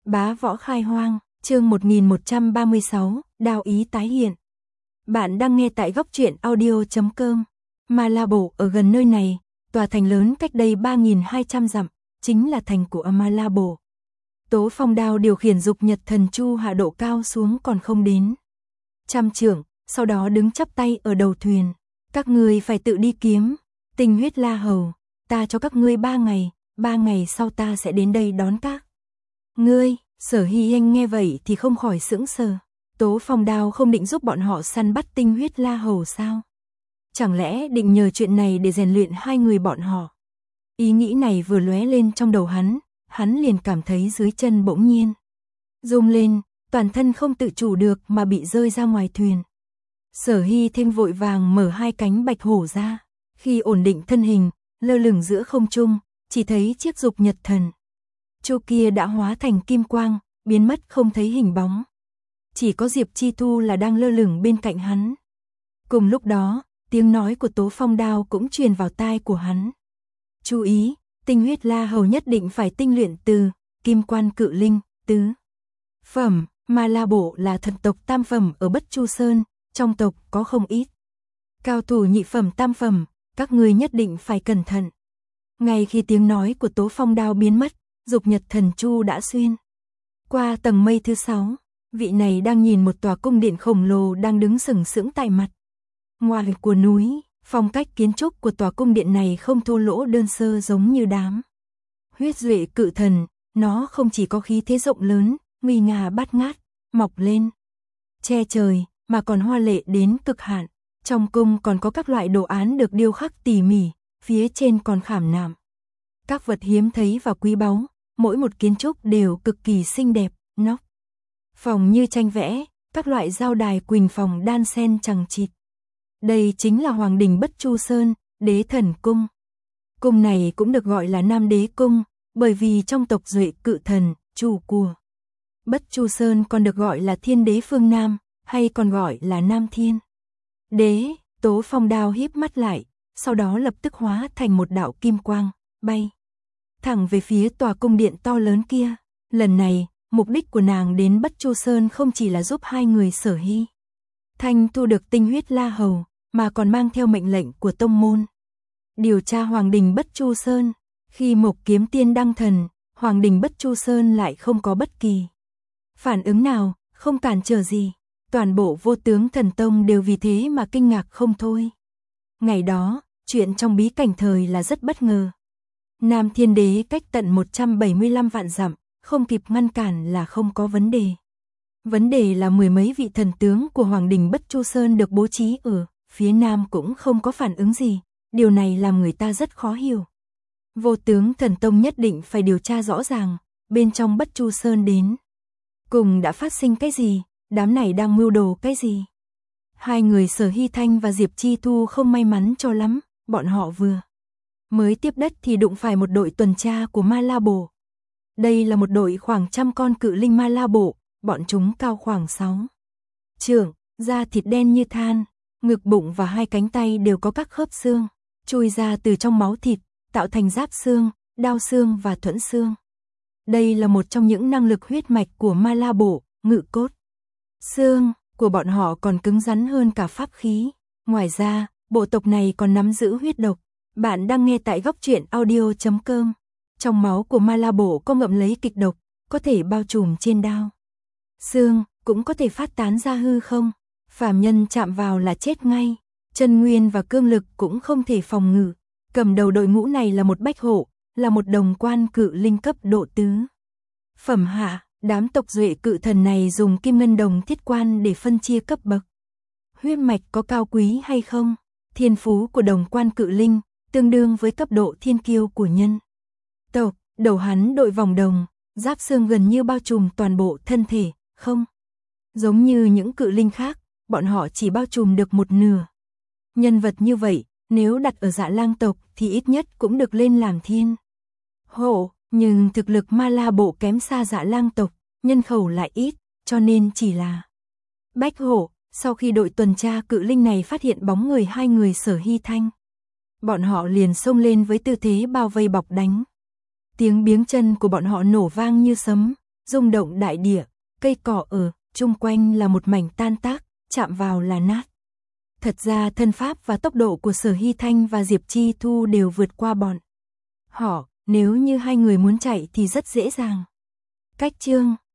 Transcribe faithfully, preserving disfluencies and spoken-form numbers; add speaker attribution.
Speaker 1: Bá võ khai hoang, chương một nghìn một trăm ba mươi sáu, đao ý tái hiện. Bạn đang nghe tại góc truyện audio chấm com. Malabo ở gần nơi này, tòa thành lớn cách đây ba nghìn hai trăm dặm, chính là thành của Malabo. Tố Phong đao điều khiển dục nhật thần chu hạ độ cao xuống còn không đến trăm trượng, sau đó đứng chắp tay ở đầu thuyền. Các ngươi phải tự đi kiếm tinh huyết La Hầu, ta cho các ngươi ba ngày, ba ngày sau ta sẽ đến đây đón các ngươi. Sở Hy Anh nghe vậy thì không khỏi sững sờ. Tố Phong đao không định giúp bọn họ săn bắt tinh huyết La Hầu sao? Chẳng lẽ định nhờ chuyện này để rèn luyện hai người bọn họ? Ý nghĩ này vừa lóe lên trong đầu hắn, hắn liền cảm thấy dưới chân bỗng nhiên rung lên, toàn thân không tự chủ được mà bị rơi ra ngoài thuyền. Sở Hy thêm vội vàng mở hai cánh bạch hổ ra, khi ổn định thân hình, lơ lửng giữa không trung, chỉ thấy chiếc dục nhật thần chu kia đã hóa thành kim quang, biến mất không thấy hình bóng. Chỉ có Diệp Chi Thu là đang lơ lửng bên cạnh hắn. Cùng lúc đó, tiếng nói của Tố Phong đao cũng truyền vào tai của hắn. Chú ý, tinh huyết La Hầu nhất định phải tinh luyện từ kim quan cự linh, tứ phẩm. Malabo là thần tộc tam phẩm ở Bất Chu Sơn, trong tộc có không ít cao thủ nhị phẩm tam phẩm, các ngươi nhất định phải cẩn thận. Ngay khi tiếng nói của Tố Phong đao biến mất, dục nhật thần chu đã xuyên qua tầng mây thứ sáu. Vị này đang nhìn một tòa cung điện khổng lồ đang đứng sừng sững tại mặt ngoài của núi. Phong cách kiến trúc của tòa cung điện này không thô lỗ đơn sơ giống như đám huyết duệ cự thần, nó không chỉ có khí thế rộng lớn, nguy nga bát ngát, mọc lên che trời, mà còn hoa lệ đến cực hạn. Trong cung còn có các loại đồ án được điêu khắc tỉ mỉ, phía trên còn khảm nạm các vật hiếm thấy và quý báu, mỗi một kiến trúc đều cực kỳ xinh đẹp, nóc phòng như tranh vẽ, các loại giao đài quỳnh phòng đan xen chằng chịt. Đây chính là Hoàng đình Bất Chu Sơn, Đế Thần Cung. Cung này cũng được gọi là Nam Đế Cung, bởi vì trong tộc duệ cự thần, chủ của Bất Chu Sơn còn được gọi là Thiên Đế Phương Nam, hay còn gọi là Nam Thiên Đế. Tố Phong đao híp mắt lại, sau đó lập tức hóa thành một đạo kim quang, bay thẳng về phía tòa cung điện to lớn kia. Lần này, mục đích của nàng đến Bất Chu Sơn không chỉ là giúp hai người Sở Hy Thanh thu được tinh huyết La Hầu, mà còn mang theo mệnh lệnh của tông môn điều tra Hoàng đình Bất Chu Sơn. Khi Mộc Kiếm Tiên đăng thần, Hoàng đình Bất Chu Sơn lại không có bất kỳ phản ứng nào, không cản trở gì. Toàn bộ Vô Tướng Thần Tông đều vì thế mà kinh ngạc không thôi. Ngày đó, chuyện trong bí cảnh thời là rất bất ngờ. Nam Thiên Đế cách tận một trăm bảy mươi lăm vạn dặm, không kịp ngăn cản là không có vấn đề. Vấn đề là mười mấy vị thần tướng của Hoàng đình Bất Chu Sơn được bố trí ở phía Nam cũng không có phản ứng gì. Điều này làm người ta rất khó hiểu. Vô Tướng Thần Tông nhất định phải điều tra rõ ràng, bên trong Bất Chu Sơn đến cùng đã phát sinh cái gì, đám này đang mưu đồ cái gì. Hai người Sở Hy Thanh và Diệp Chi Thu không may mắn cho lắm, bọn họ vừa mới tiếp đất thì đụng phải một đội tuần tra của Malabo. Đây là một đội khoảng trăm con cự linh Malabo, bọn chúng cao khoảng sáu trượng, da thịt đen như than, ngực bụng và hai cánh tay đều có các khớp xương chui ra từ trong máu thịt, tạo thành giáp xương, đao xương và thuẫn xương. Đây là một trong những năng lực huyết mạch của Malabo, ngự cốt xương của bọn họ còn cứng rắn hơn cả pháp khí. Ngoài ra, bộ tộc này còn nắm giữ huyết độc. Bạn đang nghe tại góc truyện audio chấm com. Trong máu của Malabo có ngậm lấy kịch độc, có thể bao trùm trên đao xương, cũng có thể phát tán ra hư không. Phàm nhân chạm vào là chết ngay. Chân nguyên và cương lực cũng không thể phòng ngự. Cầm đầu đội ngũ này là một bách hộ, là một đồng quan cự linh cấp độ tứ phẩm hạ. Đám tộc duệ cự thần này dùng kim ngân đồng thiết quan để phân chia cấp bậc. Huyết mạch có cao quý hay không? Thiên phú của đồng quan cự linh tương đương với cấp độ thiên kiêu của nhân tộc. Đầu hắn đội vòng đồng, giáp xương gần như bao trùm toàn bộ thân thể, không giống như những cự linh khác, bọn họ chỉ bao trùm được một nửa. Nhân vật như vậy, nếu đặt ở Dạ Lang tộc thì ít nhất cũng được lên làm thiên hộ, nhưng thực lực Malabo kém xa Dạ Lang tộc, nhân khẩu lại ít, cho nên chỉ là bách hộ. Sau khi đội tuần tra cự linh này phát hiện bóng người hai người Sở Hy Thanh, bọn họ liền xông lên với tư thế bao vây bọc đánh. Tiếng biếng chân của bọn họ nổ vang như sấm, rung động đại địa, cây cỏ ở chung quanh là một mảnh tan tác, chạm vào là nát. Thật ra thân pháp và tốc độ của Sở Hy Thanh và Diệp Chi Thu đều vượt qua bọn họ, nếu như hai người muốn chạy thì rất dễ dàng. Cách chương